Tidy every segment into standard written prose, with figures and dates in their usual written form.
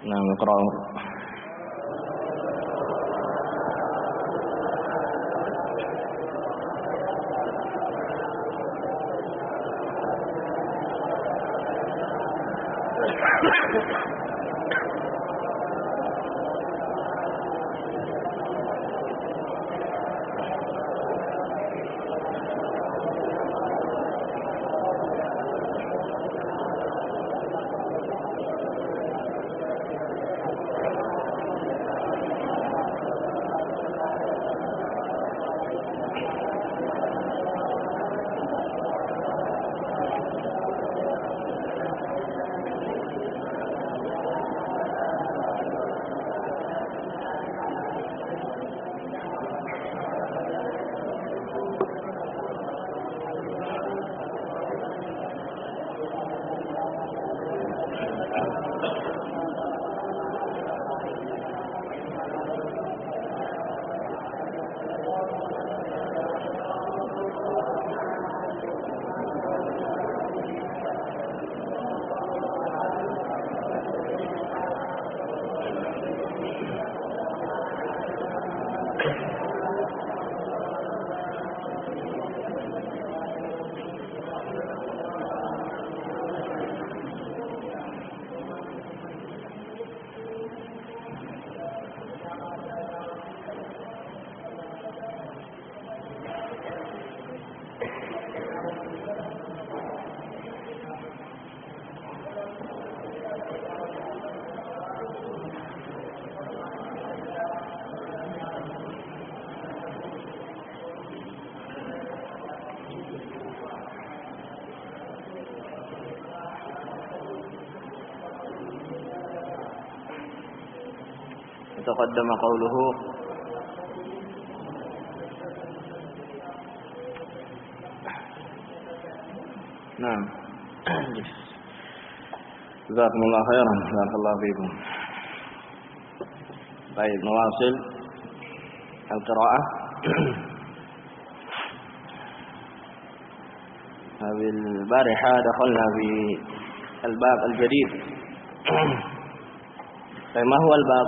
Nah, iqra. تقدم قوله نعم. جزاكم الله خيرا. بارك الله فيكم. طيب نواصل القراءة. هذه البارحة دخلنا في الباب الجديد. طيب ما هو الباب؟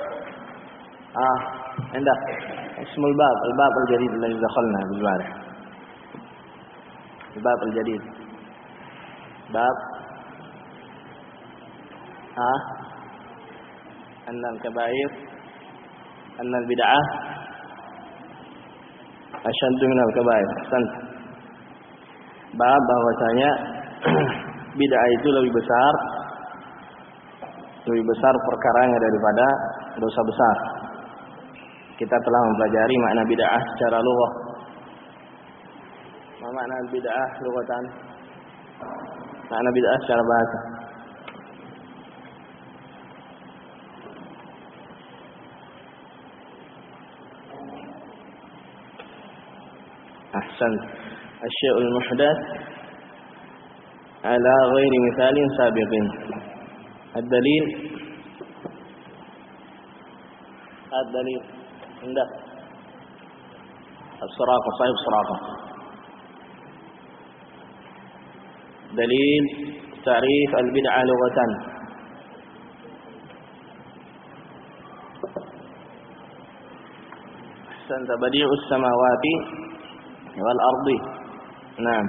عندك اسم الباب الجديد الذي دخلنا بالبارحة. الباب الجديد باب أن الكبائر أن البدعة أشد من الكبائر. Bab bahwasanya bid'ah itu lebih besar perkaranya daripada dosa besar. Kita telah mempelajari makna bid'ah secara lughah. Apa makna bid'ah lughatan? Makna bid'ah secara bahasa. Ahsan. الشيء المحدث على غير مثال سابق. الدليل عندك الصراطة صاحب الصراطة. دليل تعريف البدعة لغة. أحسنت. بديع السماوات والأرض. نعم.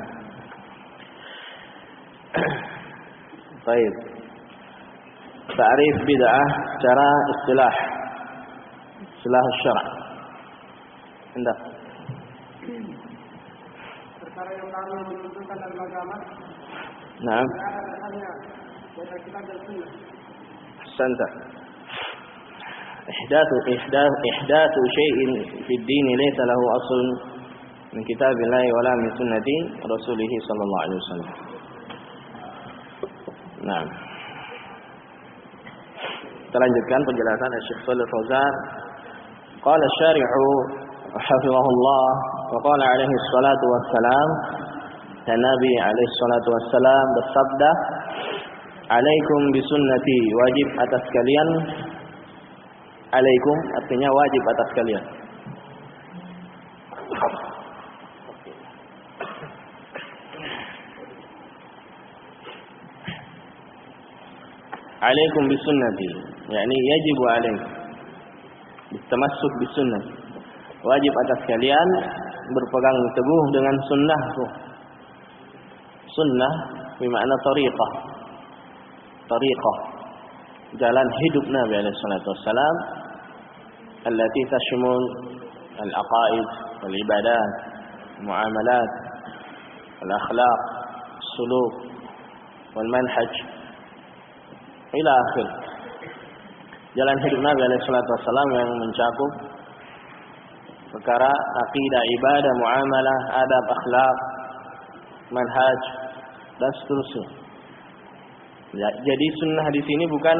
طيب تعريف بدعة secara istilah syar'i. Hendak perkara yang baru ditentukan dalam agama. Naam. Dari kitab dan sunnah. Ahsanta. إحداث شيء في الدين ليس له أصل من كتاب الله ولا من سنة رسوله صلى الله عليه وسلم. Nah, kita lanjutkan penjelasan Syekh Shalih Fauzan. Qala syari'u hafizahullah wa qala alaihi salatu wassalam. Dan Nabi alaihi salatu wassalam bersabda, "Alaikum bisunnati, wajib atas kalian." Alaikum artinya wajib atas kalian. alaikum bisunnati, yakni yajibu alaikum tamassuk bisunnah. Wajib atas kalian berpegang teguh dengan sunnahku. Sunnah bermakna tariqah. Tariqah, jalan hidup Nabi alaihi salatu wassalam, allati tashmul al-aqaid wal ibadat, muamalat, al-akhlaq, suluk, wal manhaj ila akhir. Jalan hidup Nabi alaihi salatu wassalam yang mencakup perkara akidah, ibadah, muamalah, adab, akhlak, manhaj dan seterusnya. Ya, jadi sunnah di sini bukan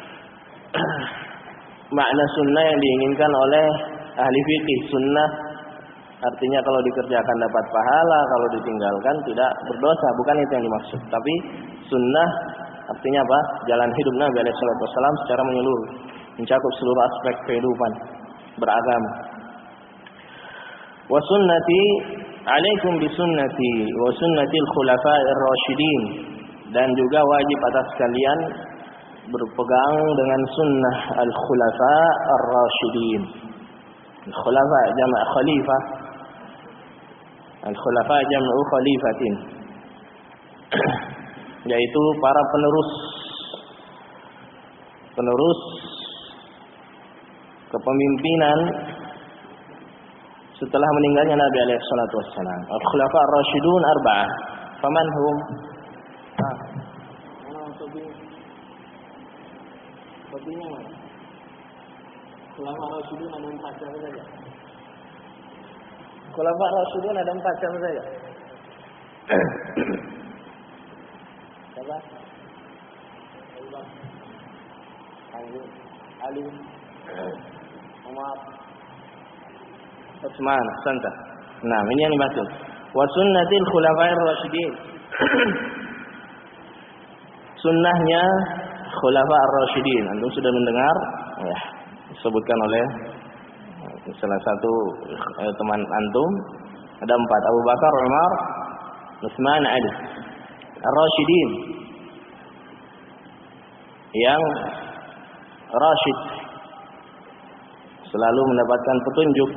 makna sunnah yang diinginkan oleh ahli fikih. Sunnah artinya kalau dikerjakan dapat pahala, kalau ditinggalkan tidak berdosa, bukan itu yang dimaksud. Tapi sunnah artinya apa? Jalan hidup Nabi alaihi salatu wasallam secara menyeluruh, mencakup seluruh aspek kehidupan beragama. Wa sunnati, alaikum bisunnati wa sunnatil khulafa'ir rasyidin, dan juga wajib atas kalian berpegang dengan sunnah al-khulafa ar-rasyidin. Khulafa jama' khalifah, al-khulafa jam'u khalifatin, yaitu para penerus kepemimpinan setelah meninggalnya Nabi alaihi salatu wassalam. Al-khulafa ar-rasyidun arba'ah. Faman hum? Topinya mana? Khulafa ar-rasyidun ada 4 siapa saja? Khulafa ar-rasyidun ada 4 siapa saja? Siapa? Ali, Umar, Utsman, Santa. Nah, ini yang dimaksud. Wa sunnatil khulafa'ir rasyidin. Sunnahnya khulafa ar-rasyidin. Antum sudah mendengar ya, disebutkan oleh salah satu teman antum, ada 4, Abu Bakar, Umar, Utsman, Ali. Ar-rasyidin yang rasyid, selalu mendapatkan petunjuk.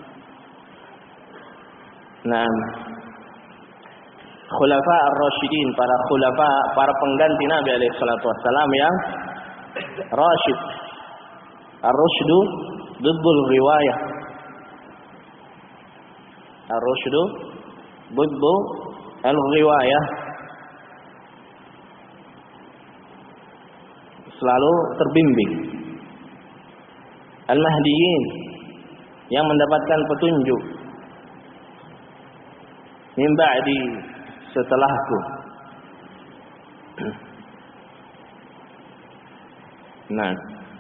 Nah, khulafa ar-rasyidin, para khulafa, para pengganti Nabi alaihi salatu wassalam yang rasyid. Ar-rusydu diddul riwayah. Ar-rusydu diddu al-riwayah. Selalu terbimbing. Al-mahdiyin, yang mendapatkan petunjuk. Min ba'di, setelahku. Nah,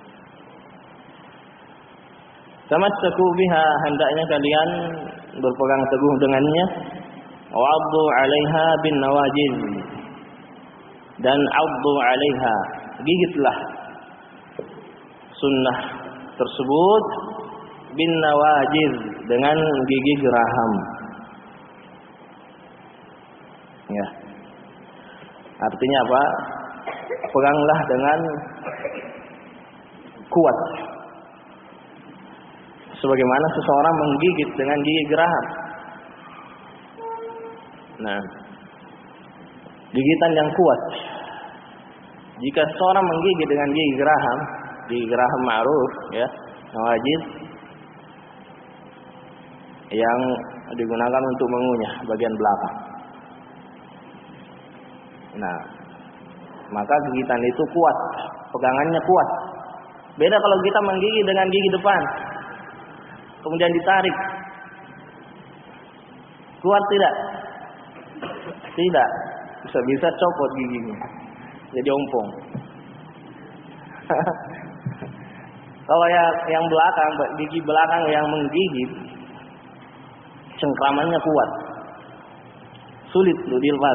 tamassaku biha, hendaknya kalian berpegang teguh dengannya. Wa'addu 'alaiha bin nawajiz, dan 'addu 'alaiha, gigitlah sunnah tersebut bin nawajiz, dengan gigi geraham. Ya. Artinya apa? Peganglah dengan kuat. Sebagaimana seseorang menggigit dengan gigi geraham. Nah, gigitan yang kuat. Jika seseorang menggigit dengan gigi geraham ma'ruf, ya, nawajiz, yang digunakan untuk mengunyah bagian belakang. Nah, maka gigitan itu kuat, pegangannya kuat. Beda kalau kita menggigit dengan gigi depan, kemudian ditarik, kuat tidak? Tidak, bisa copot giginya, jadi ompong. Kalau yang belakang, gigi belakang yang menggigit, cengkramannya kuat, sulit untuk dilepas.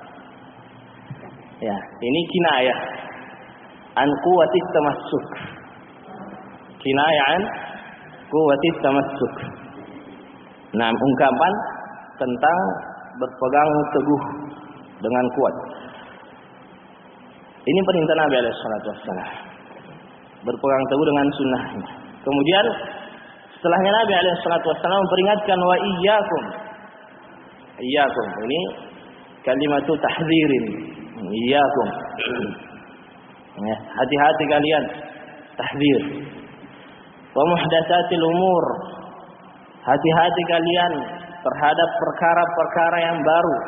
Ya, ini kinayah an quwwati tamassuk. Kinayah an quwwati tamassuk. Nah, ungkapan tentang berpegang teguh dengan kuat. Ini perintah Nabi alaihi salatu wassalam. Berpegang teguh dengan sunnahnya. Kemudian setelahnya Nabi alaihi salatu wassalam memperingatkan wa iyyakum. Iyyakum ini kalimatu tahdzirin. Iyyakum. Ya, hati-hati kalian. Tahdzir. Wa muhdatsatil umur. Hati-hati kalian terhadap perkara-perkara yang baru.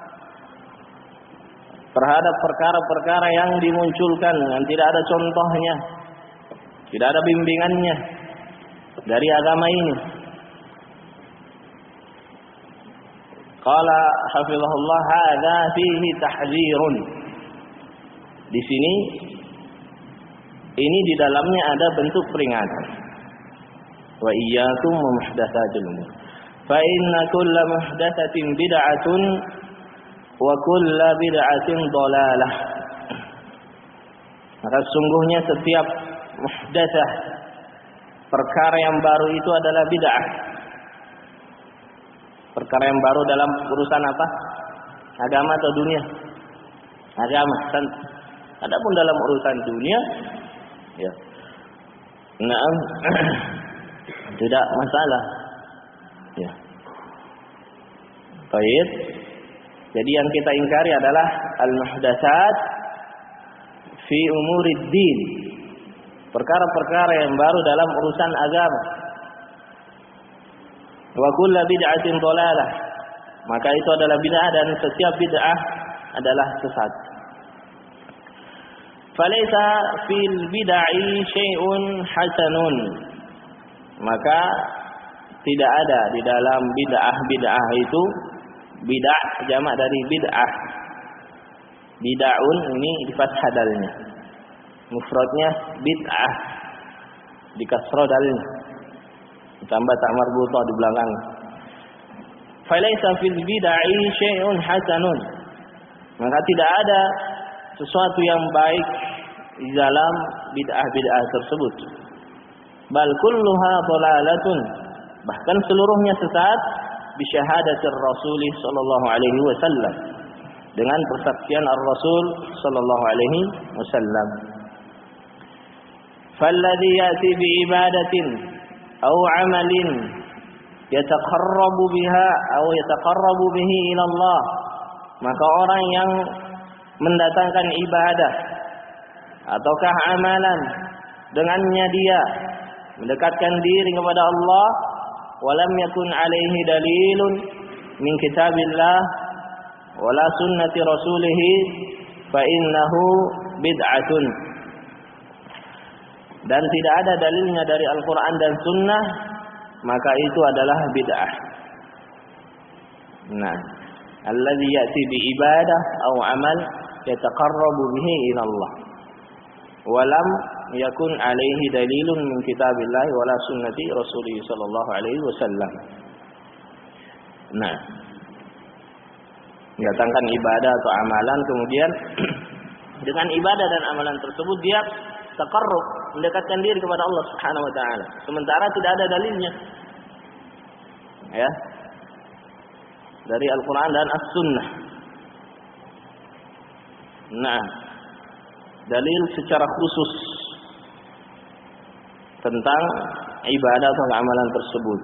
Terhadap perkara-perkara yang dimunculkan yang tidak ada contohnya, tidak ada bimbingannya dari agama ini. Qala hafizahullah hadza fihi tahdzirun. Di sini ini di dalamnya ada bentuk peringatan. Wa iyyakum wa muhdatsatil umur. Fa inna kulla muhdatsatin bid'atun wa kullu bid'atin dhalalah. Maka sungguhnya setiap muhdatsah, perkara yang baru itu adalah bid'ah. Perkara yang baru dalam urusan apa? Agama atau dunia? Agama. Adapun dalam urusan dunia, ya, naam, tidak masalah. Ya. Baik. Jadi yang kita ingkari adalah al-muhdatsat fi umurid din. Perkara-perkara yang baru dalam urusan agama. Wa kullu bid'atin dhalalah. Maka itu adalah bid'ah dan setiap bid'ah adalah sesat. Falaysa fil bid'i syai'un hasanun. Maka tidak ada di dalam bid'ah itu, bid'ah jamak dari bid'ah. Bid'aun ini di fathah dalnya. Mufradnya bid'ah. Di kasrah dalnya. Ditambah tak marbutah di belakang. Falaysa fil bid'i syai'un hasanun. Maka tidak ada sesuatu yang baik di dalam bid'ah-bid'ah tersebut. Bal kulluha dhalalatun. Bahkan seluruhnya sesat bisyahadatir Rasul sallallahu alaihi wasallam. Dengan persaksian Ar-Rasul sallallahu alaihi wasallam. Falladhi ya'ti bi'ibadatin aw 'amalin yataqarrabu biha aw yataqarrabu bihi ila Allah. Maka orang yang mendatangkan ibadah ataukah amalan dengannya dia mendekatkan diri kepada Allah, walam yakun alaihi dalilun min kitabillah wala sunnati rasulih fa innahu bid'atun. Dan tidak ada dalilnya dari Al-Quran dan Sunnah, maka itu adalah bid'ah. Nah, alladhi ya'ti bi ibadah atau amal yataqarrabu bihi ila Allah. Walam yakun alaihi dalilun min kitabillah wala sunnati rasulih sallallahu alaihi wasallam. Nah, datangkan ibadah atau amalan, kemudian dengan ibadah dan amalan tersebut dia taqarrub, mendekatkan diri kepada Allah Subhanahu wa taala, sementara tidak ada dalilnya. Ya. Dari Al-Qur'an dan As-Sunnah. Nah, dalil secara khusus tentang ibadah atau amalan tersebut.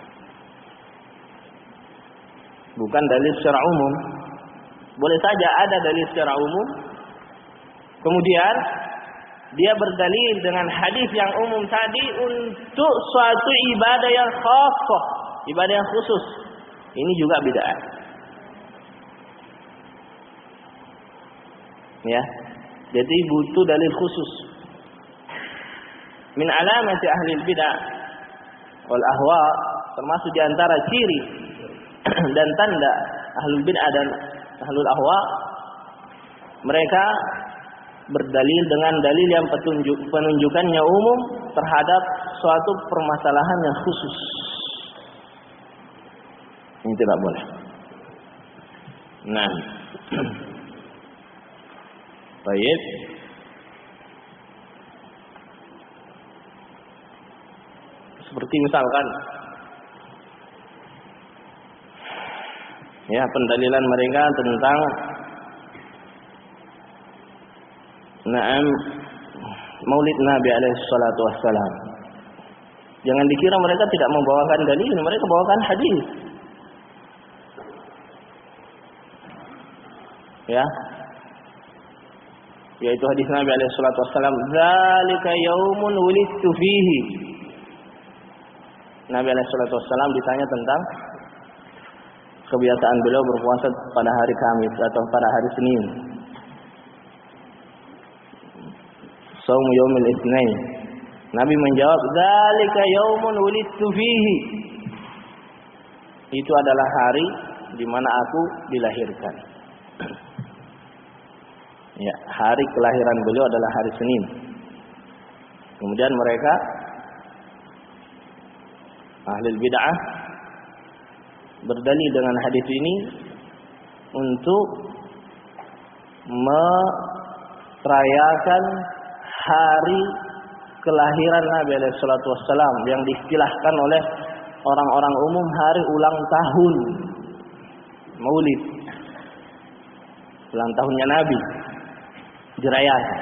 Bukan dalil secara umum. Boleh saja ada dalil secara umum, kemudian dia berdalil dengan hadis yang umum tadi untuk suatu ibadah yang khassah, ibadah yang khusus. Ini juga bid'ah. Ya. Jadi butuh dalil khusus. Min alamati ahli bid'ah wal ahwa, termasuk di antara ciri dan tanda ahlul bid'ah dan ahlul ahwa, mereka berdalil dengan dalil yang penunjukannya umum terhadap suatu permasalahan yang khusus. Ini tidak boleh. Nah, baik. Seperti misalkan, ya, pendalilan mereka tentang Naam, Maulid Nabi alaihi salatu wassalam. Jangan dikira mereka tidak membawakan dalil, mereka bawakan hadis. Ya. Yaitu hadis Nabi alaihi salatu wassalam, "Dzalika yaumun wulidtu fihi." Nabi alaihi salatu wassalam ditanya tentang kebiasaan beliau berpuasa pada hari Kamis atau pada hari Senin. Shaum yaumil Itsnain. Nabi menjawab, "Dzalika yaumun wulidtu fihi." Itu adalah hari di mana aku dilahirkan. Ya, hari kelahiran beliau adalah hari Senin. Kemudian mereka ahli bid'ah berdalil dengan hadis ini untuk merayakan hari kelahiran Nabi alaihi salatu wassalam yang diistilahkan oleh orang-orang umum hari ulang tahun Maulid. Ulang tahunnya Nabi dirayakan.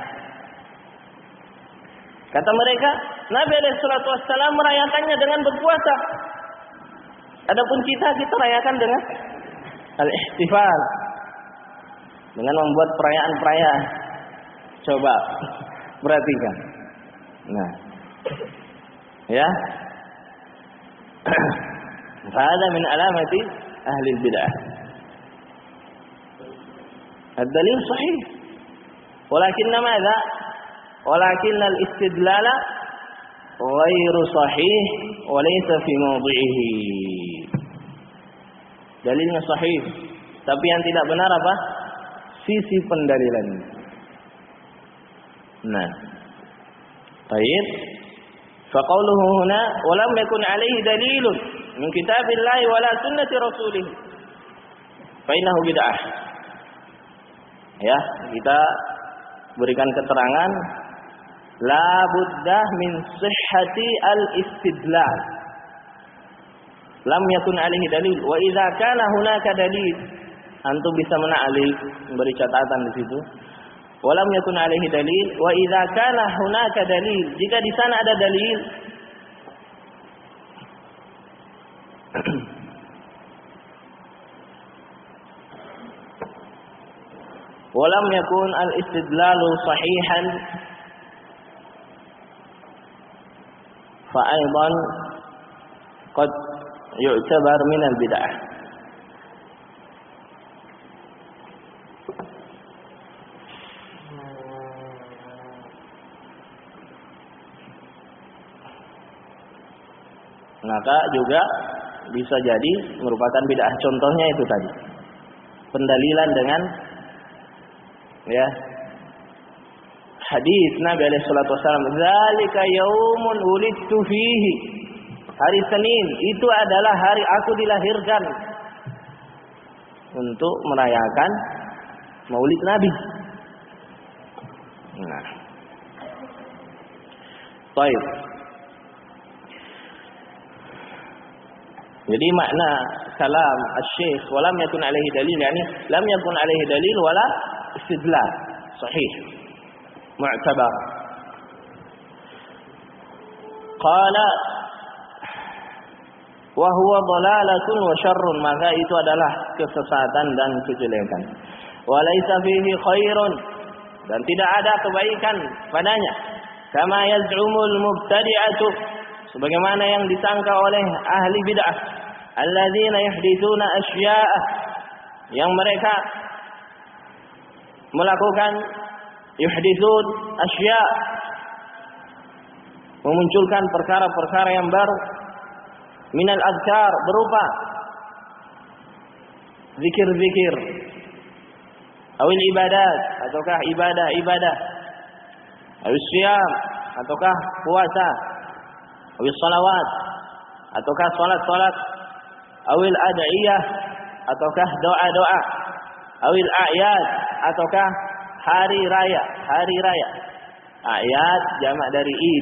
Kata mereka, Nabi alaihi salatu wassalam merayakannya dengan berpuasa. Adapun kita rayakan dengan al-ihtifal, dengan membuat perayaan-perayaan. Coba perhatikan. Nah, ya, hada min alamati ahli bid'ah. Ad-dalil sahih, walakin madza? Walakin al-istidlal ghairu sahih wa laysa fi mawdhi'ihi. Dalilnya sahih, tapi yang tidak benar apa? Sisi pendalilan. Nah, baik. Faqauluhu huna wa lam yakun alaihi dalilun min kitabillahi wala sunnati rasulih. Fa innahu bid'ah. Ya, kita berikan keterangan la buddah min sihhati al-istidlal. Lam yakun alaihi dalil wa idza kana hunaka dalil. Antum bisa mena'alif, memberi catatan di situ. Walam yakun alaihi dalil wa idza kana hunaka dalil, jika di sana ada dalil walam yakun al-istidlalu sahihan fa aidan qad yu'tabar min al-bid'ah. Maka juga bisa jadi merupakan bid'ah. Contohnya itu tadi, pendalilan dengan ya hadis Nabi alaihi salatu wasallam, "Dzalika yaumun wulidtu fihi." Hari Senin itu adalah hari aku dilahirkan, untuk merayakan Maulid Nabi. Nah, baik. Jadi makna kalam asy-syekh walam yakun alaihi dalil, yani lam yakun alaihi dalil wala istidlal sahih mu'tabar. Qala wa huwa dhalalatun wa syarrun, maka itu adalah kesesatan dan kejelekan. Wa laisa fihi khairun, dan tidak ada kebaikan padanya. Kama yaz'umul mubtadi'atu, sebagaimana yang disangka oleh ahli bid'ah, alladzina yahditsuna asya'a, yang mereka melakukan yuhditsun asya', memunculkan perkara-perkara yang baru, minal azkar, berupa zikir-zikir, awil ibadat, ataukah ibadah-ibadah, awil siyam, ataukah puasa, awil salawat, ataukah salat-salat, awil ad'iyah, ataukah doa-doa, awil a'yad, ataukah hari raya. A'yad jamak dari id.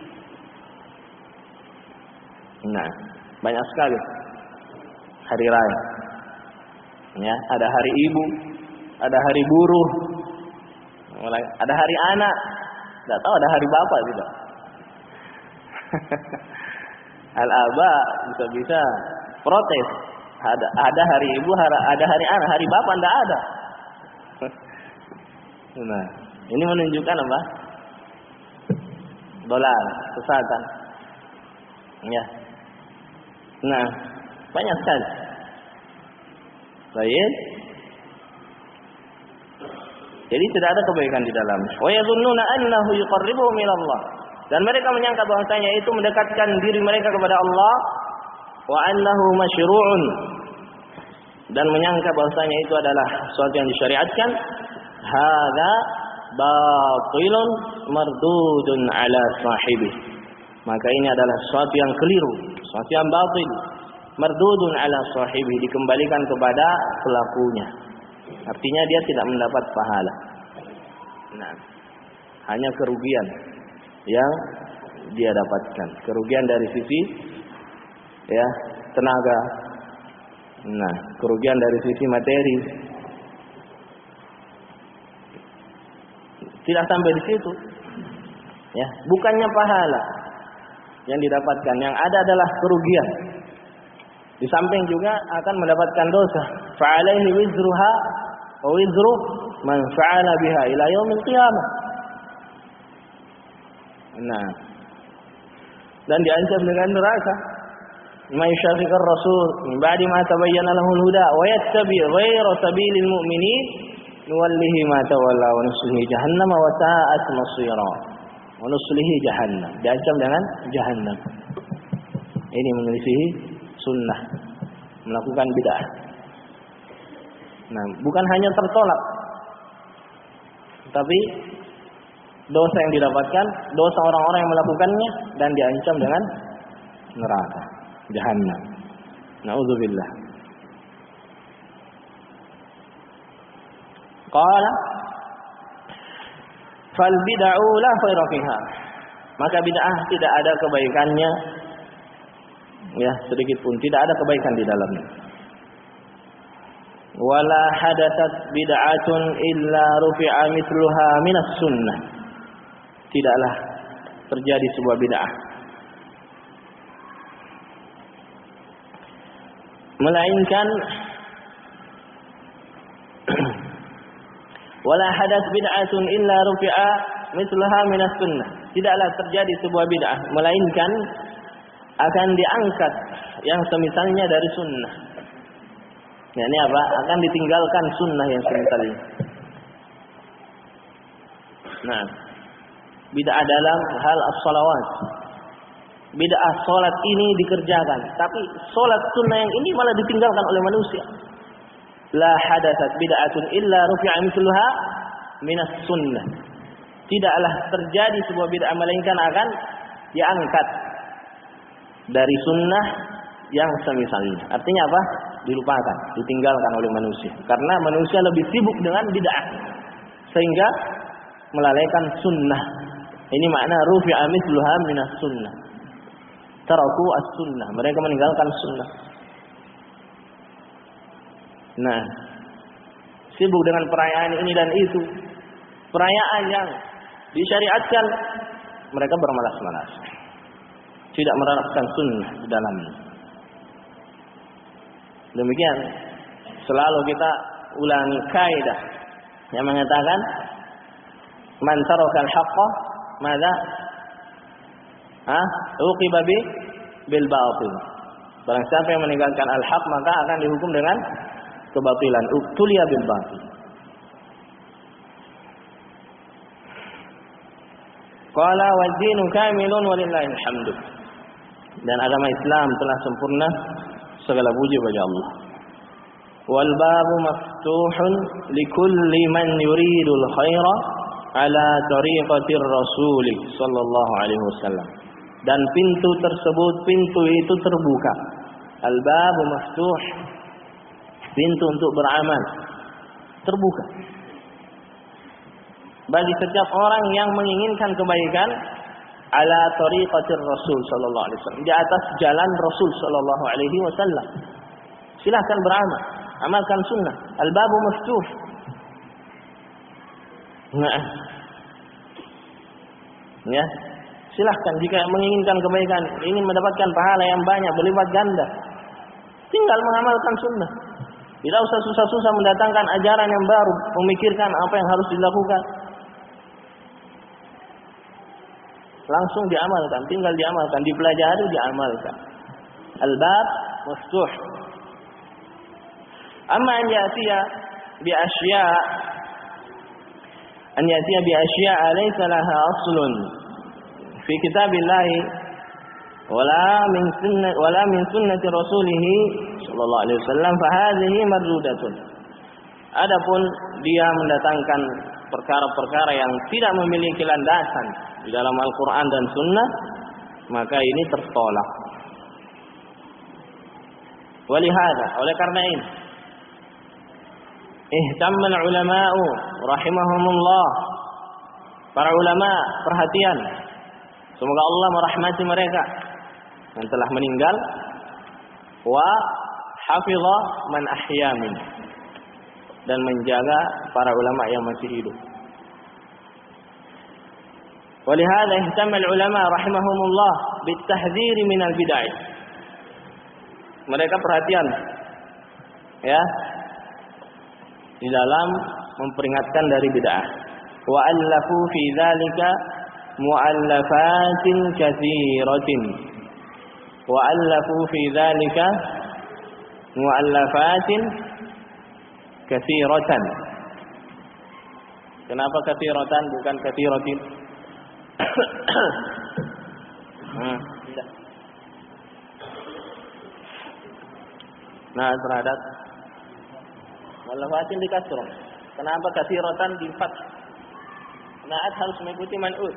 Nah, banyak sekali hari raya. Ya, ada hari ibu, ada hari buruh, Mulai ada hari anak, enggak tahu ada hari bapak tidak. Al-aba bisa-bisa protes. Ada hari ibu, ada hari anak, hari bapak enggak ada. Nah, ini menunjukkan apa? Dolal, kesesatan. Ya. Nah, banyak sekali. Baik. Jadi tidak ada kebaikan di dalamnya. Wa yadhunnuna annahu yuqarribuhum ila Allah. Dan mereka menyangka bahwasanya itu mendekatkan diri mereka kepada Allah, wa annahu masyru'un. Dan menyangka bahwasanya itu adalah sesuatu yang disyariatkan. Hadza batilun mardudun ala sahibih. Maka ini adalah sesuatu yang keliru, sesuatu yang batil. Mardudun ala sahibih, dikembalikan kepada pelakunya. Artinya dia tidak mendapat pahala. Nah, hanya kerugian yang dia dapatkan. Kerugian dari sisi ya, tenaga. Nah, kerugian dari sisi materi. Tidak sampai di situ. Ya, bukannya pahala yang didapatkan, yang ada adalah kerugian. Di samping juga akan mendapatkan dosa. Fa'alaihi wizruha wa wizru man fa'ala biha ila yaumil qiyamah. Nah, dan diancam dengan neraka. Man yushaqiqir rasul min ba'di ma tabayyana lahul huda wa yattabi' ghayra sabilil mu'minin nuwallihi ma tawalla wa nuslihi jahannam wa sa'at masira. Wa nuslihi jahannam. Diancam dengan jahannam. Ini menyelisihi sunnah, melakukan bid'ah. Nah, bukan hanya tertolak, tapi dosa yang didapatkan, dosa orang-orang yang melakukannya, dan diancam dengan neraka, jahannam. Na'udzubillah. Qala fal bid'u la khaira fiha. Maka bid'ah tidak ada kebaikannya, ya, sedikit pun tidak ada kebaikan di dalamnya. Wala hadatsat bid'atun illa rufi'a mithluha minas sunnah. Tidaklah terjadi sebuah bid'ah melainkan wala hadatsat bid'atun illa rufi'a mithluha minas sunnah. Tidaklah terjadi sebuah bid'ah melainkan akan diangkat yang semisalnya dari sunnah. Ya, ini apa? Akan ditinggalkan sunnah yang semisalnya. Nah, bid'ah dalam hal as-salawat. Bid'ah salat ini dikerjakan, tapi salat sunnah yang ini malah ditinggalkan oleh manusia. La hadatsat bid'atun illa rufi'a mithluha minas sunnah. Tidaklah terjadi sebuah bid'ah melainkan akan diangkat dari sunnah yang semisalnya. Artinya apa? Dilupakan, ditinggalkan oleh manusia. Karena manusia lebih sibuk dengan bid'ah, sehingga melalaikan sunnah. Ini makna rufi'a mithluha minas sunnah. Taraku as-sunnah. Mereka meninggalkan sunnah. Nah, sibuk dengan perayaan ini dan itu. Perayaan yang disyariatkan, mereka bermalas-malas. Tidak menerapkan sunnah di dalamnya. Demikian selalu kita ulangi kaidah yang mengatakan man tarakal haqqa madza uqiba bil batil. Barang siapa yang meninggalkan al-haq maka akan dihukum dengan kebatilan. Uqtuliya bil batil. Qala wa dinu kamilun walillahil hamdu. Dan agama Islam telah sempurna, segala puji bagi Allah. Wal babu maftuhun likulli man yuridul khaira ala tariqatir rasul sallallahu alaihi wasallam. Dan pintu tersebut, pintu itu terbuka. Al babu maftuh, pintu untuk beramal terbuka bagi setiap orang yang menginginkan kebaikan ala tariqatir Rasul sallallahu alaihi wasallam, di atas jalan Rasul sallallahu alaihi wasallam. Silakan beramal, amalkan sunnah. Al-babu maftuh. Nah, ya, silahkan jika menginginkan kebaikan, ingin mendapatkan pahala yang banyak berlipat ganda, tinggal mengamalkan sunnah. Tidak usah susah-susah mendatangkan ajaran yang baru, memikirkan apa yang harus dilakukan. Langsung diamalkan, tinggal diamalkan, dipelajari, diamalkan. Al-bab maftuh. Amma an ya'tiya bi asya' laysa laha aslun fi kitabillah wala min sunnati rasulih sallallahu alaihi wasallam fa hadhihi mardudatun. Adapun dia mendatangkan perkara-perkara yang tidak memiliki landasan di dalam Al-Qur'an dan Sunnah, maka ini tertolak. Walihada, oleh karena ini, ihtammal ulama'u rahimahumullah, para ulama perhatian, semoga Allah merahmati mereka yang telah meninggal, wa hafidha man ahya min, dan menjaga para ulama yang masih hidup. Walihada ihtammal ulama rahimahumullah bitahdhir minal bid'ah. Mereka perhatian, ya, di dalam memperingatkan dari bid'ah. Wa allafu fi dzalika mu'allafatin katsiratin. Wa allafu fi dzalika mu'allafatin katsiratan. Kenapa katsiratan bukan katsiratin? Nah, terhadap mu'allafatin di kasrah. Kenapa katsiratan di fath? Naat harus mengikuti man'ut.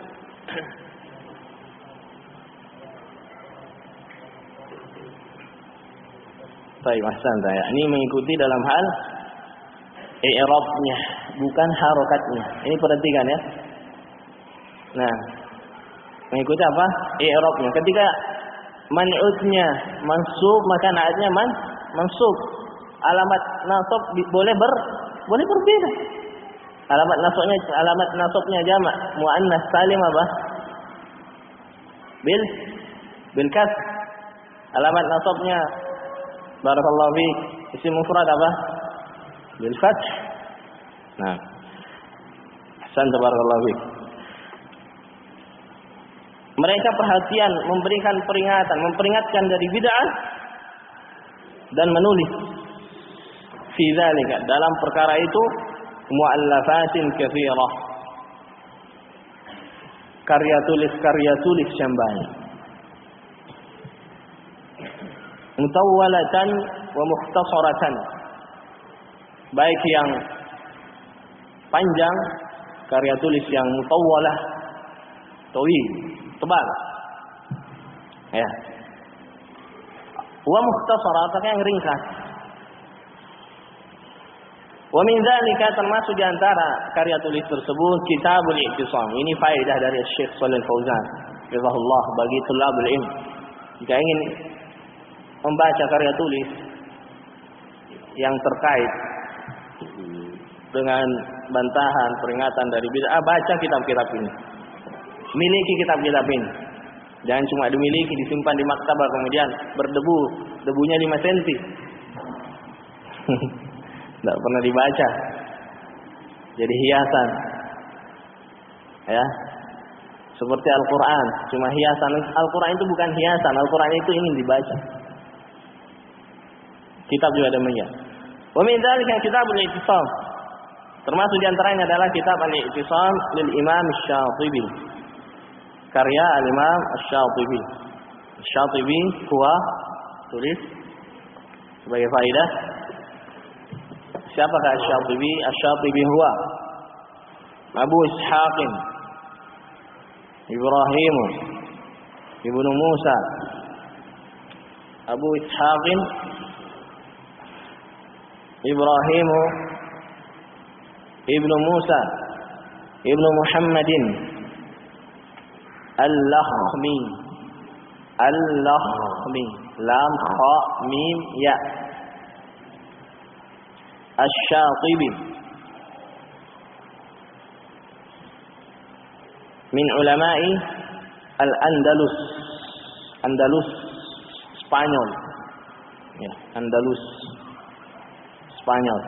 Baik, ahsan saya. Ini mengikuti dalam hal i'rabnya, bukan harokatnya. Ini perhatikan ya. Nah, mengikuti apa? I'rabnya. Ketika man'utnya mansub, maka naatnya mansub. Alamat nasab boleh berbeda. Alamat nasabnya jamak, muannas salim apa? Bil kasr. Alamat nasabnya barakallahu fi isim mufrad apa? Bil fath. Nah, ahsan barakallahu fi. Mereka perhatian, memberikan peringatan, memperingatkan dari bid'ah dan menulis fi dzalika, dalam perkara itu, mu'allafatin katsirah, karya tulis yang banyak, mutawwalatan wa mukhtasaratan, baik yang panjang, karya tulis yang mutawwalah, tawil, tebal, ya, wa mukhtasarah, atau yang ringkas. Wa min dzalika, termasuk di antara karya tulis tersebut, Kitabul I'tisam. Ini faedah dari Syekh Shalih Fauzan hafizahullah bagi tulabul ilm. Jika ingin membaca karya tulis yang terkait dengan bantahan, peringatan dari bid'ah, baca kitab-kitab ini. Miliki kitab-kitab ini. Jangan cuma dimiliki, disimpan di maktabah, kemudian berdebu, debunya 5 cm. Tidak pernah dibaca, jadi hiasan, ya, seperti Al-Quran, cuma hiasan. Al-Quran itu bukan hiasan, Al-Quran itu ingin dibaca. Kitab juga demikian. Wa min dzalika Kitabul I'tisam, termasuk diantaranya adalah Kitab Al-I'tisam lil Imam Asy-Syatibi, karya Al-Imam Asy-Syatibi. Asy-Syatibi huwa, tulis sebagai faedah, siapakah Asy-Syatibi? Asy-Syatibi huwa Abu Ishaq Ibrahim Ibnu Musa, Abu Ishaq Ibrahim Ibnu Musa Ibnu Muhammadin Al-Lakhmi, lam kha mim ya, Asy-Syatibi. min ulama'i al-Andalus. Andalus Spanyol. Ya, Andalus Spanyol.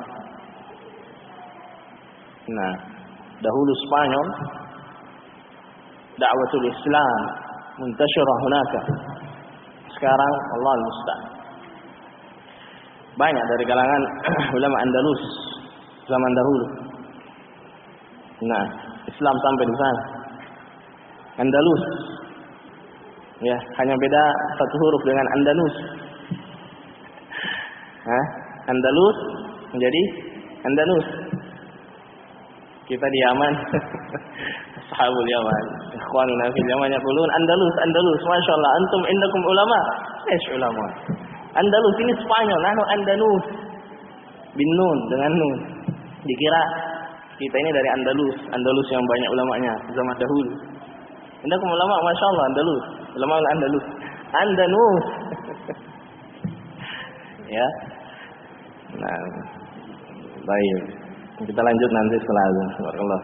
Nah, dahulu Spanyol dakwatul Islam muntashirah hunaka. Sekarang Allah al-musta'an. Banyak dari kalangan ulama Andalus zaman dahulu. Nah, Islam sampai di sana. Andalus. Ya, hanya beda satu huruf dengan Andalus. Andalus menjadi Andalus. Kita di Yaman. Ashabul Yaman. Ikhwanuna fil Yaman yaqulun Andalus, Andalus. Masyaallah, antum indakum ulama. Ulama. Andalus ini Spanyol, nahnu Andalus. Bin nun dengan nun. Dikira kita ini dari Andalus, Andalus yang banyak ulamanya zaman dahulu. Indakum ulama, masyaallah Andalus. Ulama Andalus. Andalus. Ya. Nah, baik. Kita lanjut nanti setelah azan. Barakallah.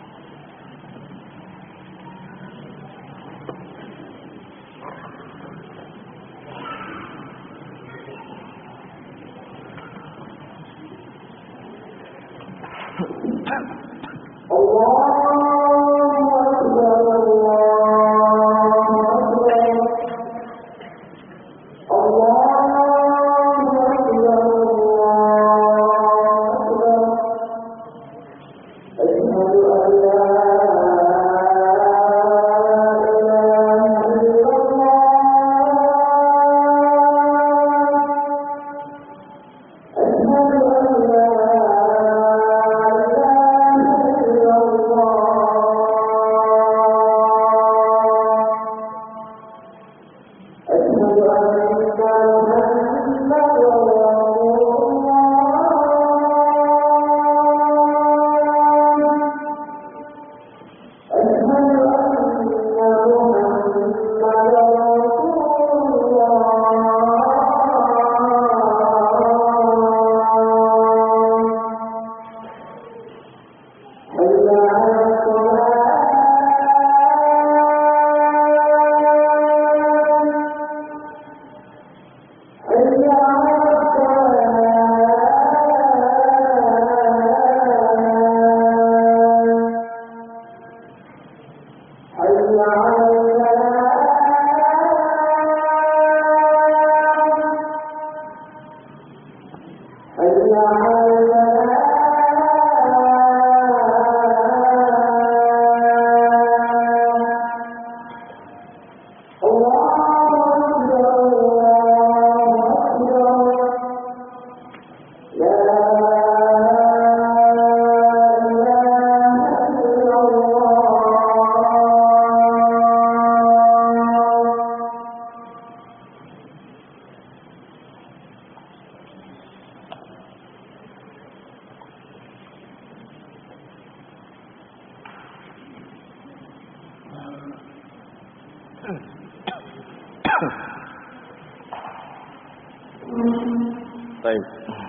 Baik.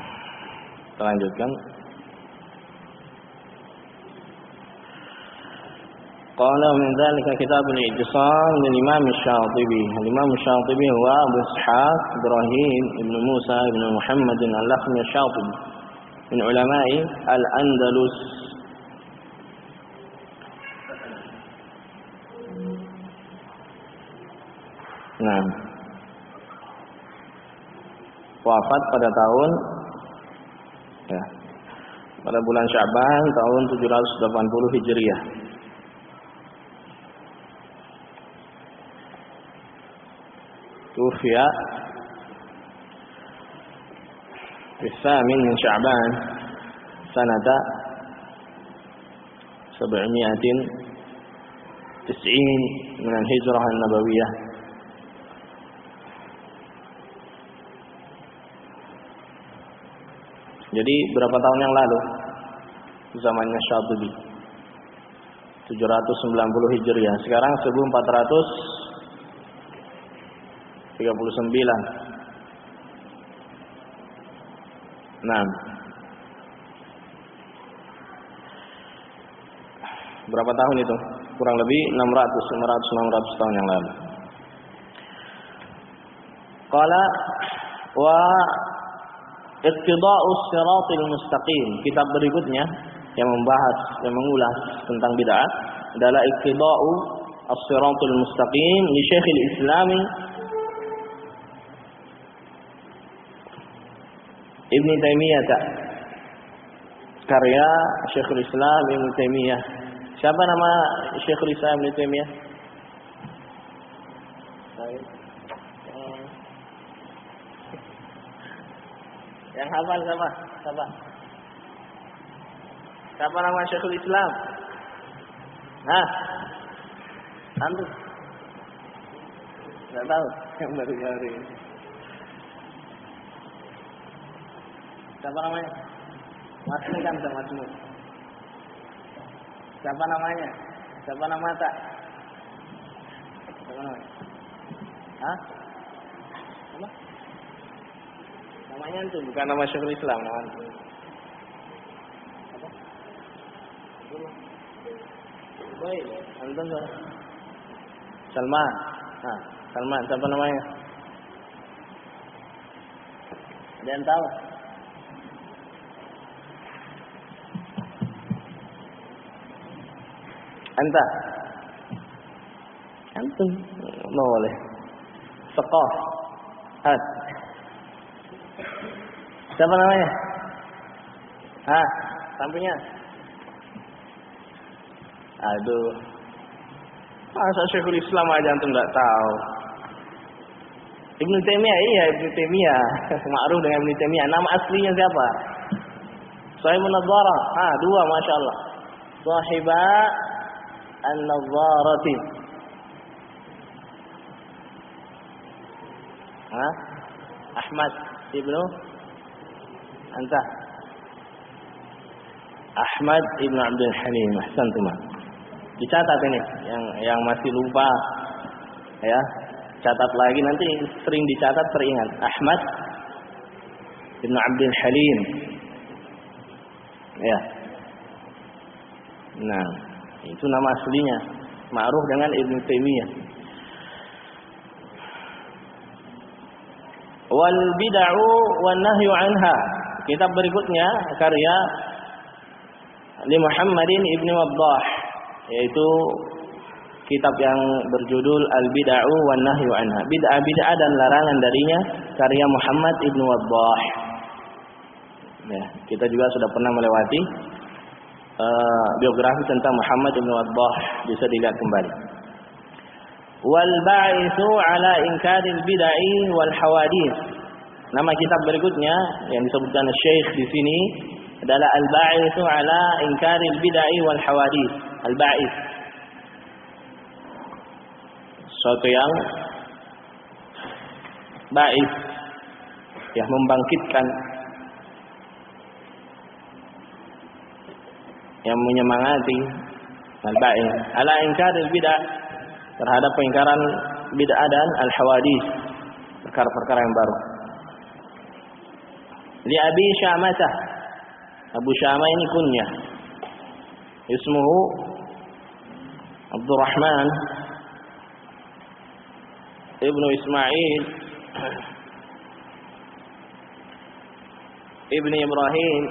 Kita lanjutkan. Qala min dzalika kitabul i'tisam min Imam Asy-Syatibi. Imam Asy-Syatibi huwa Abu Ishaq Ibrahim ibn Musa ibn Muhammad al-Lakhmi Asy-Syatibi min ulama'i al-Andalus. Nah, wafat pada tahun pada bulan Sya'ban tahun 780 Hijriah. Tufiya Bisamin min Sya'ban sanata 790 min al-Hijrah an-Nabawiyah. Jadi berapa tahun yang lalu zamannya Syatibi 790 Hijriah. Sekarang 1439. Nah, berapa tahun itu? kurang lebih 600 tahun yang lalu. Qala wa ittiba'us siratal mustaqim. Kitab berikutnya yang membahas, yang mengulas tentang bid'ah adalah ittiba'u as-siratal mustaqim li Syekhul Islam Ibnu Taimiyah, karya Syekhul Islam Ibnu Taimiyah. Siapa nama Syekhul Islam Ibnu Taimiyah? Yang hafal siapa? Siapa nama Syekhul Islam? Hah? Antum? Enggak tahu yang baru hari ini. Siapa namanya? Masmu kan sama Masmu. Siapa namanya? Siapa nama tak? Siapa namanya? Hah? Apa? Namanya itu bukan nama Syekhul Islam, namanya. Apa? Baik, antum tuh. Salman. Nah, Salman, siapa namanya? Ada yang tahu? Anta? Antum? No boleh. Sekoh. Hat. Siapa namanya? Hah? Sampingnya? Aduh. Masa Syekhul Islam aja antum enggak tahu. Ibnu Taimiyah, iya Ibnu Taimiyah. Ma'ruf dengan Ibnu Taimiyah. Nama aslinya siapa? Sahibun Nadharah. Dua masyaallah. Sahiba An-Nadharati. Ahmad Ibnu Anta. Ahmad Ibnu Abdul Halim. Ahsantum. Dicatat ini yang masih lupa ya. Catat lagi, nanti sering dicatat teringat. Ahmad Ibnu Abdul Halim. Ya. Nah, itu nama aslinya. Ma'ruf dengan Ibnu Taimiyah. Wal bid'u wan nahyu anha. Kitab berikutnya karya li Muhammadin Ibnu Waddah, yaitu kitab yang berjudul Al-Bid'u wan Nahyu anha. Bid'ah dan larangan darinya, karya Muhammad Ibnu Waddah. Ya, kita juga sudah pernah melewati biografi tentang Muhammad Ibnu Waddah, bisa dilihat kembali. Wal ba'itsu ala inkaril bid'ah wal hawadits. Nama kitab berikutnya yang disebutkan Syekh di sini adalah Al-Ba'itsu ala inkaril bid'ah wal hawadits. Al-Ba'its, suatu yang ba'its, yang membangkitkan, yang menyemangati. Al-Ba'its ala inkaril bid'ah, terhadap pengingkaran bid'ah dan al-hawadits, perkara-perkara yang baru. Li Abi Syamah, Abu Syamah ini kunyah, ismuhu Abdurrahman Ibnu Ismail Ibni Ibrahim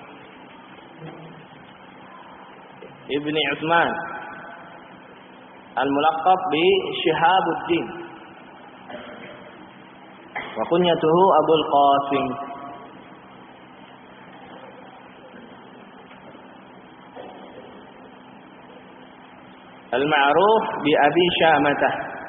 Ibni Utsman al-mulaqab bi Syihabuddin, wa kunyatuhu Abul Qasim. Al-ma'ruf bi Abi Syamah.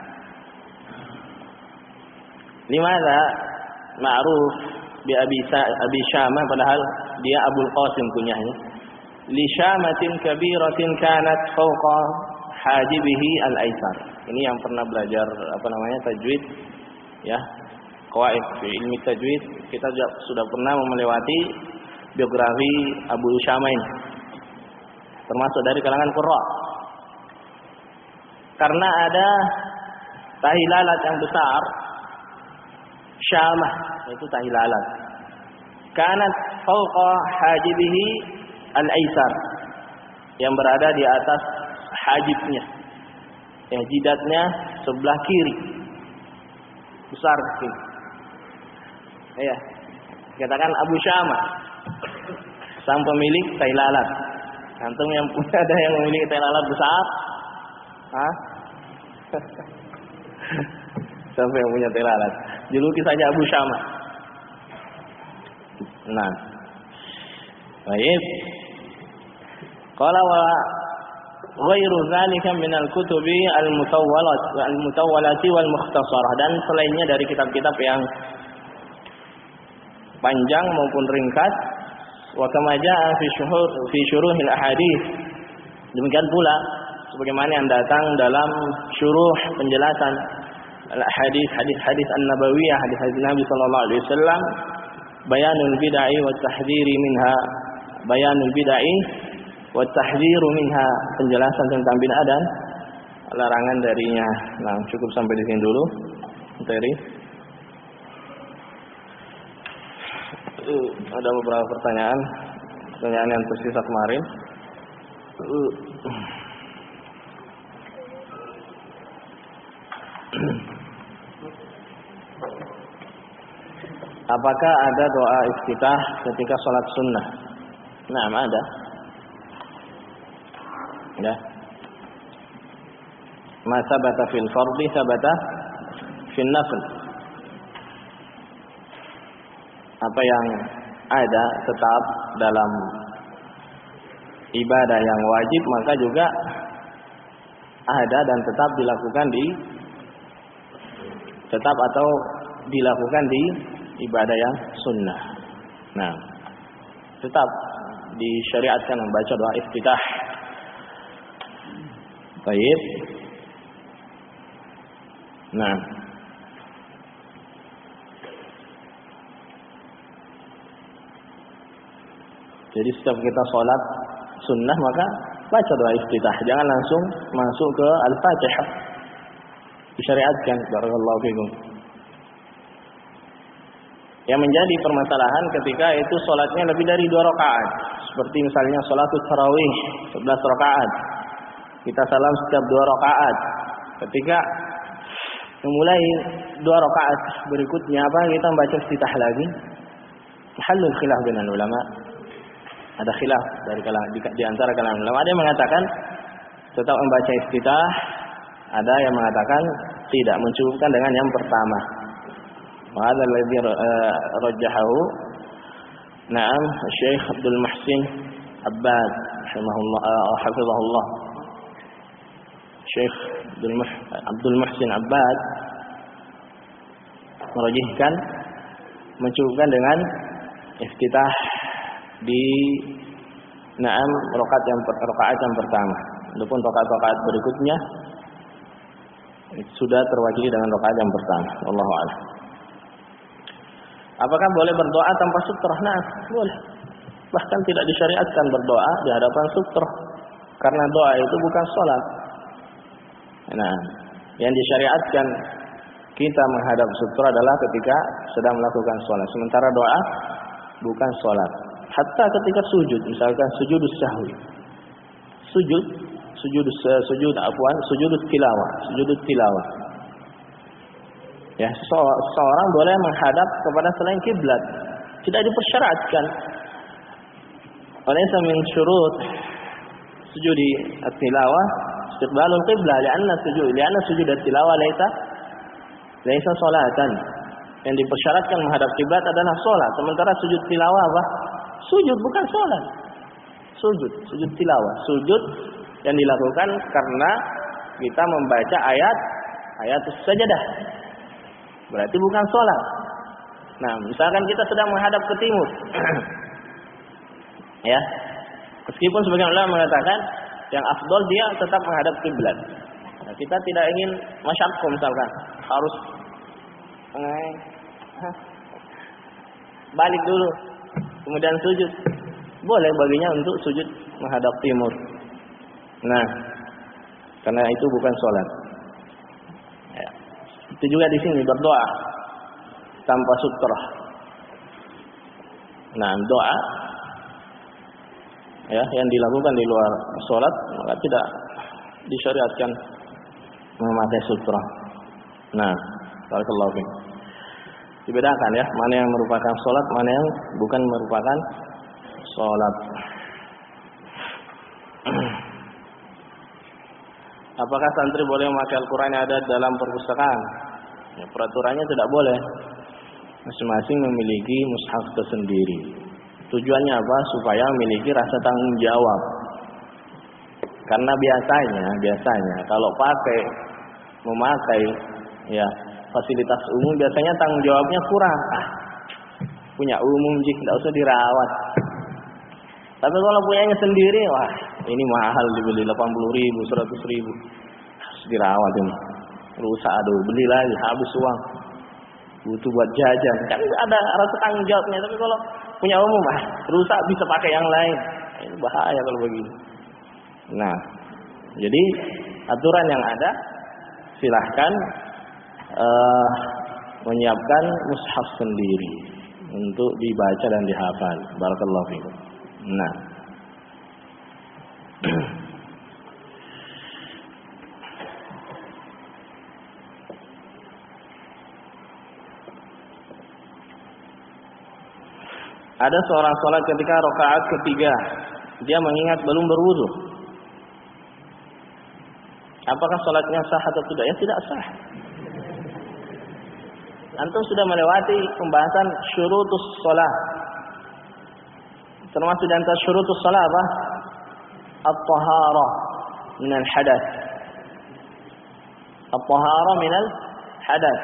Limadha ma'ruf bi Abi Syamah, padahal dia Abul Qasim kunyahnya? Li syamatin kabiratin kanat fawqa hajibihi al-aisar. Ini yang pernah belajar tajwid ya, qawaid fi ilmi tajwid, kita sudah pernah melewati biografi Abu Syamah ini, termasuk dari kalangan qurra. Karena ada tahi lalat yang besar, Syamah, itu tahi lalat. Kanat fawqa hajibihi al-aisar, yang berada di atas hajibnya. Ya, jidatnya sebelah kiri. Besar sekali. Ya. Katakan Abu Syama, sang pemilik tai lalat. Antum yang punya ada yang memiliki tai lalat besar? Hah? Siapa yang punya tai lalat? Juluki saja Abu Syama. Nah. Baik. Qala wa ghairu dzalika min al-kutubi al-mutawwalati wal mukhtasarah, dan selainnya dari kitab-kitab yang panjang maupun ringkas. Wa kama jaa fi syuruhil ahadits, demikian pula sebagaimana yang datang dalam syuruh penjelasan al-hadis, hadis an-nabawiyah, hadis Nabi sallallahu alaihi wasallam, bayanul bid'ah wa tahdhiri minha, bayanul bid'ah wa tahdhiru minha, penjelasan tentang bid'ah dan larangan darinya. Nah, cukup sampai di sini dulu materi. Ada beberapa pertanyaan yang tersisa kemarin. Apakah ada doa iftitah ketika sholat sunnah? Nah, ada. Ya. Ma sabata fil fardhi sabata fil nafl. Apa yang ada tetap dalam ibadah yang wajib, maka juga ada dan tetap dilakukan di ibadah yang sunnah. Nah, tetap disyariatkan membaca doa iftitah. Baik. Nah, jadi setiap kita sholat sunnah maka baca doa iftitah. Jangan langsung masuk ke Al-Fatihah. Disyariatkan. Barakallahu fikum. Yang menjadi permasalahan ketika itu sholatnya lebih dari 2 rakaat. Seperti misalnya sholatul tarawih 11 rakaat. Kita salam setiap 2 rakaat. Ketika memulai 2 rakaat berikutnya, apa kita membaca iftitah lagi? Halul khilaf dengan ulama. Ada khilaf di antara kalangan ulama. Ada yang mengatakan tetap membaca iftitah, ada yang mengatakan tidak, mencukupkan dengan yang pertama. Wa hadza alladhi rajjahahu na'am Syekh Abdul Muhsin Abbad hafizahullah. Syekh Abdul Muhsin Abbad merajihkan mencukupkan dengan iftitah di rakaat yang pertama. Adapun rakaat berikutnya sudah terwakili dengan rakaat yang pertama. Wallahu a'lam. Apakah boleh berdoa tanpa sutrah? Nah, boleh. Bahkan tidak disyariatkan berdoa di hadapan sutrah, karena doa itu bukan salat. Nah, yang disyariatkan kita menghadap sutrah adalah ketika sedang melakukan salat. Sementara doa bukan salat. Hatta ketika sujud, misalkan sujudus sahwi. Sujud tilawah. Ya, seseorang boleh menghadap kepada selain kiblat. Tidak dipersyaratkan. Walaysa min syurut sujudi at-tilawah istiqbalul qiblah, li'anna sujud at-tilawah laisa salatan. Yang dipersyaratkan menghadap kiblat adalah salat. Sementara sujud tilawah apa? Sujud bukan salat. Sujud tilawah. Sujud yang dilakukan karena kita membaca ayat sajadah. Berarti bukan salat. Nah, misalkan kita sedang menghadap ke timur. Ya. Meskipun sebagian ulama mengatakan yang afdol dia tetap menghadap kiblat. Nah, kita tidak ingin masyaqqa misalkan harus balik dulu kemudian sujud. Boleh baginya untuk sujud menghadap timur. Nah, karena itu bukan salat. Ya. Itu juga di sini berdoa tanpa sutrah. Nah, doa ya yang dilakukan di luar salat maka tidak disyariatkan memakai sutra. Nah, barakallahu fiik. Dibedakan ya, mana yang merupakan sholat, mana yang bukan merupakan sholat. Apakah santri boleh memakai Al-Quran yang ada dalam perpustakaan? Ya, peraturannya tidak boleh. Masing-masing memiliki mushaf tersendiri. Tujuannya apa? Supaya memiliki rasa tanggung jawab. Karena biasanya kalau memakai ya fasilitas umum biasanya tanggung jawabnya kurang. Punya umum tidak usah dirawat. Tapi kalau punyanya sendiri, wah ini mahal dibeli 80.000, 100.000. Harus dirawat ini. Rusak, aduh beli lagi, habis uang. Butuh buat jajan. Kan ada rasa tanggung jawabnya. Tapi kalau punya umum, rusak bisa pakai yang lain. Ini bahaya kalau begini. Nah, jadi aturan yang ada, silahkan menyiapkan mushaf sendiri untuk dibaca dan dihafal. Barakallahu fiikum. Nah, ada seorang sholat ketika rakaat ketiga, dia mengingat belum berwudu. Apakah sholatnya sah atau tidak? Ya tidak sah. Antum sudah melewati pembahasan syurutus sholat. Termasuk di antara syurutus sholat apa? At-taharah minal hadath. At-taharah minal hadath.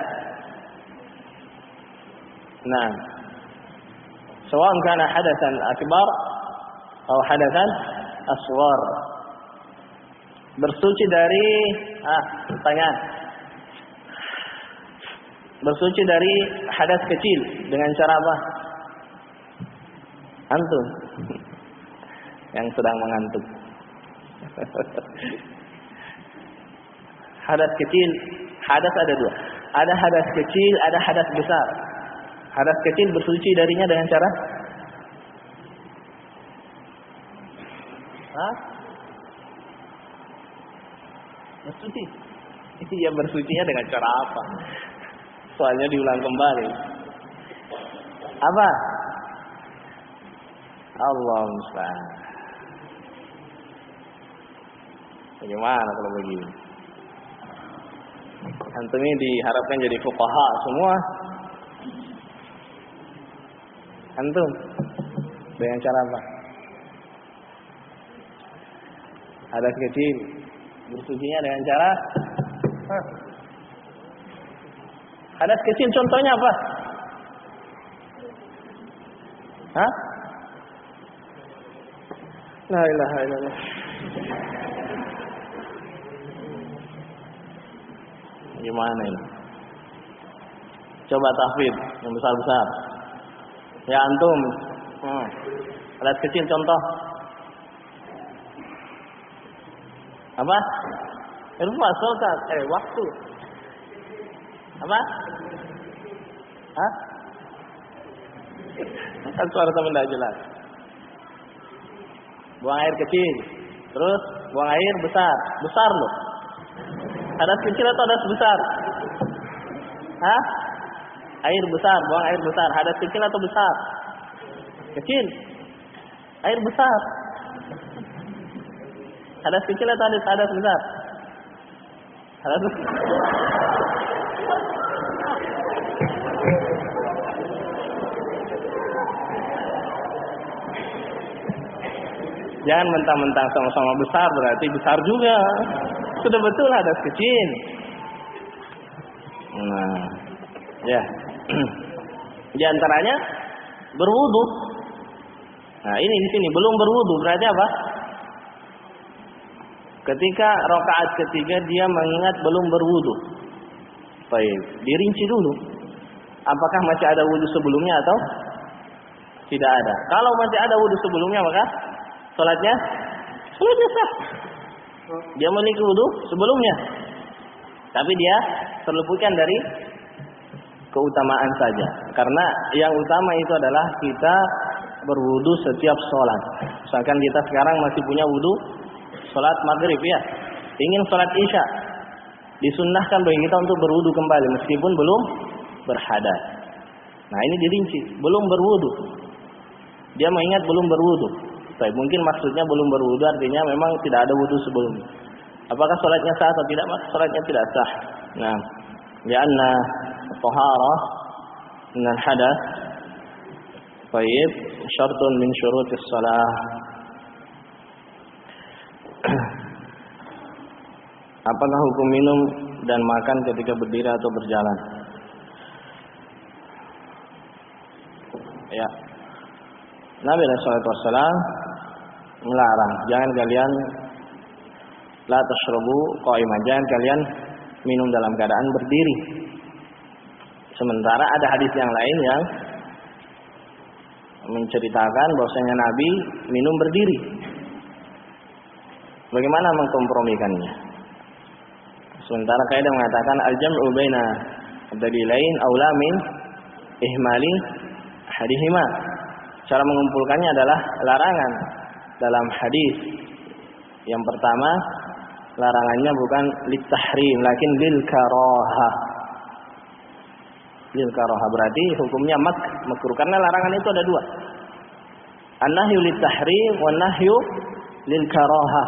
Nah, سواء كان حدثا أكبر أو حدثا أصغر. Bersuci dari pertanyaan. Bersuci dari hadas kecil dengan cara apa? Antum yang sedang mengantuk. Hadas kecil, hadas ada dua. Ada hadas kecil, ada hadas besar. Hadas kecil bersuci darinya dengan cara bersuci. Iya, bersucinya dengan cara apa? Soalnya diulang kembali. Apa? Allah musta'an. Bagaimana kalau begini? Antum ini diharapkan jadi fuqaha semua. Antum dengan cara apa? Hadas kecil bersucinya dengan cara hadas kecil contohnya apa? La ilaha illallah. Gimana ini? Coba tahfidz yang besar-besar. Ya antum, hadas kecil contoh. Apa? Irfa sokat, waktu. Apa? Kan suara sama tidak jelas. Buang air kecil, terus buang air besar, besar loh. Hadas kecil atau hadas besar? Air besar, buang air besar. Hadas kecil atau besar? Kecil. Air besar. Hadas kecil atau hadas besar? Hadas besar. Jangan mentang-mentang sama-sama besar berarti besar juga. Sudah betul hadas kecil. Nah, ya. Di antaranya berwudu. Nah, ini di sini belum berwudu berarti apa? Ketika rakaat ketiga dia mengingat belum berwudu. Baik, dirinci dulu. Apakah masih ada wudu sebelumnya atau tidak ada? Kalau masih ada wudu sebelumnya maka salatnya sah. Dia memiliki wudu sebelumnya. Tapi dia terluputkan dari keutamaan saja. Karena yang utama itu adalah kita berwudu setiap sholat. Misalkan kita sekarang masih punya wudu sholat maghrib ya. ingin sholat isya, disunnahkan bagi kita untuk berwudu kembali meskipun belum berhadas. Nah ini dirinci, belum berwudu. Dia mengingat belum berwudu. Baik, mungkin maksudnya belum berwudu artinya memang tidak ada wudu sebelumnya. Apakah sholatnya sah atau tidak? Sholatnya tidak sah. Nah, lianna taharah min al-hadath baik syartun min syurutis shalah. Apakah hukum minum dan makan ketika berdiri atau berjalan? Ya. Nabi SAW melarang, jangan kalian la tashrabu qa'iman, jangan kalian minum dalam keadaan berdiri. Sementara ada hadis yang lain yang menceritakan bahwasanya Nabi minum berdiri. Bagaimana mengkompromikannya? Sementara kaidah mengatakan al-jam'u baina ad-dalilain aula min ihmali hadihima. Cara mengumpulkannya adalah larangan dalam hadis. Yang pertama, larangannya bukan litahrim, lakin lil karahah. Lil karahah berarti hukumnya makruh karena larangan itu ada dua. An-nahyu litahrim wan nahyu lil karahah.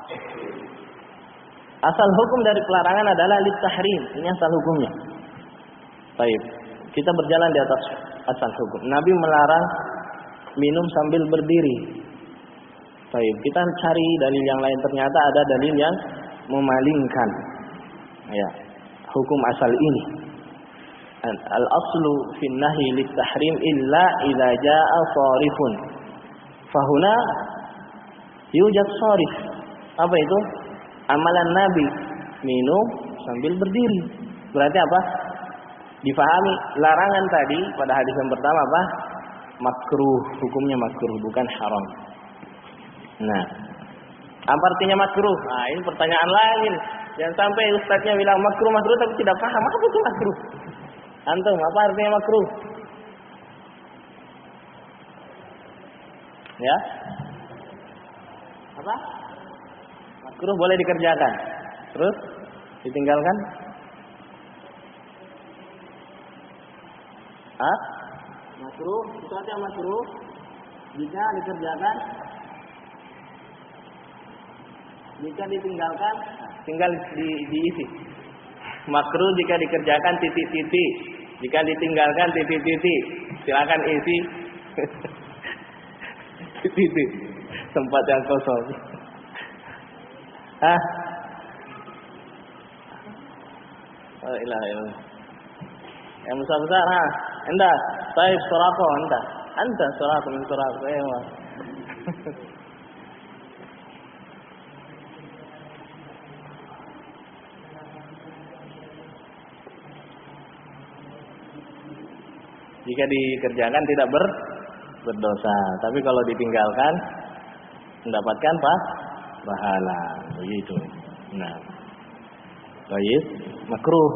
Asal hukum dari pelarangan adalah litahrim, ini asal hukumnya. Baik, kita berjalan di atas asal hukum. Nabi melarang minum sambil berdiri. Baik, kita cari dalil yang lain, ternyata ada dalil yang memalingkan. Ya, hukum asal ini. Al-aslu fin nahyi lit-tahrim illa idza jaa sharifun. Fahuna yujad sharif. Apa itu? Amalan Nabi minum sambil berdiri. Berarti apa? Difahami larangan tadi pada hadis yang pertama apa? Makruh, hukumnya makruh bukan haram. Nah, apa artinya makruh? Nah, ini pertanyaan lain. Jangan sampai ustadznya bilang makruh tapi tidak paham apa itu makruh. Antum, apa artinya makruh? Ya? Apa? Makruh boleh dikerjakan. Terus ditinggalkan? Hah? Makruh, sesuatu yang makruh jika dikerjakan, jika ditinggalkan, tinggal diisi. Makruh jika dikerjakan titik-titik, jika ditinggalkan titik-titik. Silakan isi titik-titik tempat yang kosong. Hah? Oh, ilaha illallah. Yang besar-besar, ha? Anda, taib surako, anda surako min surako, ewa. Jika dikerjakan tidak berdosa, tapi kalau ditinggalkan mendapatkan pahala, begitu. Nah, baik, makruh.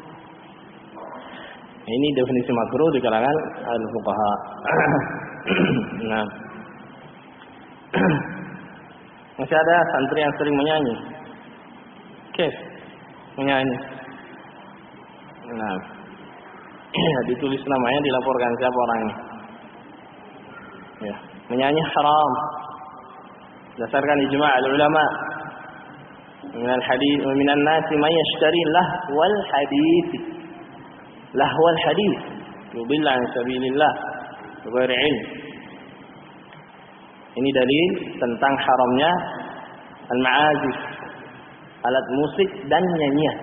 Ini definisi makruh di kalangan al-fuqaha. Nah, masih ada santri yang sering menyanyi. Menyanyi. Nah, ditulis namanya, dilaporkan siapa orangnya. Ya, menyanyi haram. Berdasarkan ijma' al-ulama. Minal hadits wa minan nasi man yashtari lahwal hadits. Lahwal hadits yudilla an sabilillah bighairi ilm. Ini dalil tentang haramnya al-ma'azif, alat musik dan nyanyian.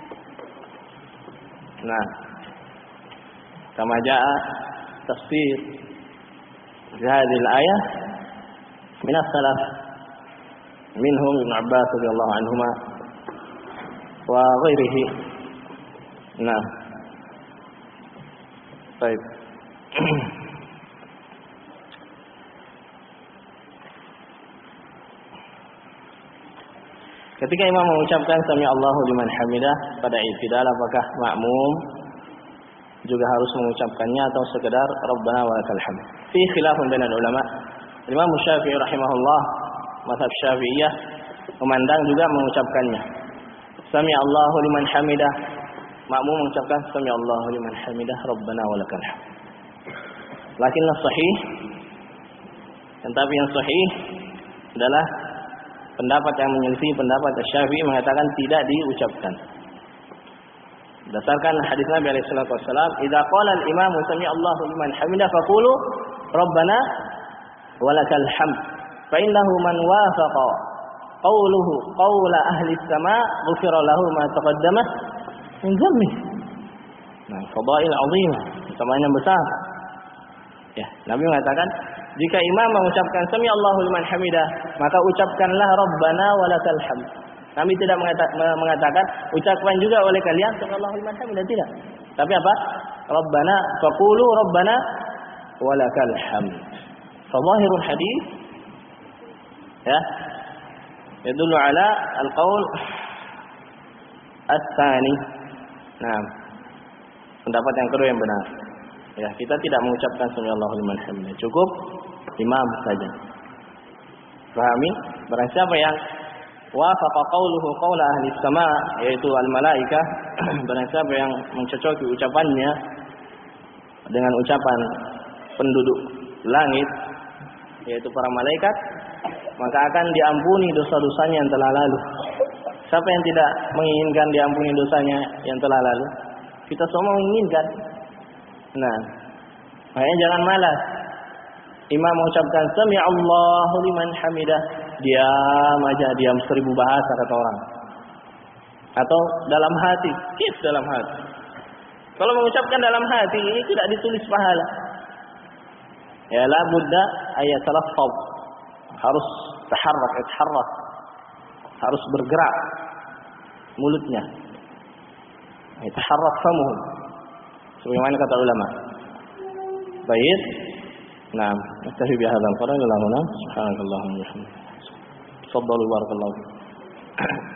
Nah, kama jaa tafsir hadhihi al-ayah min as-salaf minhum Ibn Abbas radhiyallahu anhuma wa ghairihi. Nah, baik. Ketika imam mengucapkan sami Allahu liman hamidah pada i'tidal, apakah makmum juga harus mengucapkannya atau sekedar Rabbana wa lakal hamd? Fi khilafun bainal ulama. Imam Syafi'i rahimahullah, mazhab Syafi'iyah Pemandang juga mengucapkannya. Sami Allahu liman hamidah. Makmum mengucapkan Sami Allahu liman hamidah Rabbana walakal hamd. Lakinna sahih, tetapi yang sahih adalah pendapat yang menyelisih pendapat Syafi'i mengatakan tidak diucapkan. Berdasarkan hadis Nabi alaihi salatu wasallam, "Idza qala al-imamu sami Allahu liman hamidah faqulu Rabbana walakal hamd." Fa innahu man wafaqa qawluhu qawla ahli as-sama' ghufira lahu ma taqaddama min dhanbi. Nah, fadail 'azimah, keutamaannya besar. Ya, Nabi mengatakan, jika imam mengucapkan sami Allahu liman hamidah, maka ucapkanlah Rabbana walakal hamd. Kami tidak mengatakan ucapkan juga oleh kalian sami Allahu liman hamidah, tidak. Tapi apa? Rabbana faqulu Rabbana walakal hamd. Fadhahirul hadis ya yadullu ala al-qaul ats-tsani. Nah, pendapat yang kedua yang benar. Ya, kita tidak mengucapkan sami Allahu liman hamidah, cukup imam saja. Pahami? Barang siapa yang wafaqa qawluhu qawla ahli sama', yaitu al-malaikah, barang siapa yang mencocoki ucapannya dengan ucapan penduduk langit, yaitu para malaikat, maka akan diampuni dosa-dosanya yang telah lalu. Siapa yang tidak menginginkan diampuni dosanya yang telah lalu? Kita semua menginginkan. Nah, makanya jangan malas. Imam mengucapkan sami Allahu liman hamidah, diam aja, diam 1000 bahasa kata orang. Atau dalam hati, kif dalam hati. Kalau mengucapkan dalam hati ini tidak ditulis pahala. Ya la budda ayat talaffaz. Harus taharrak, harus bergerak mulutnya. Taharrak famuhu. Sebagaimana kata ulama. Baik. Nah, naktafi bihadzal qadar. Subhanakallahumma wa bihamdika. Tafadhalu barakallahu fiik.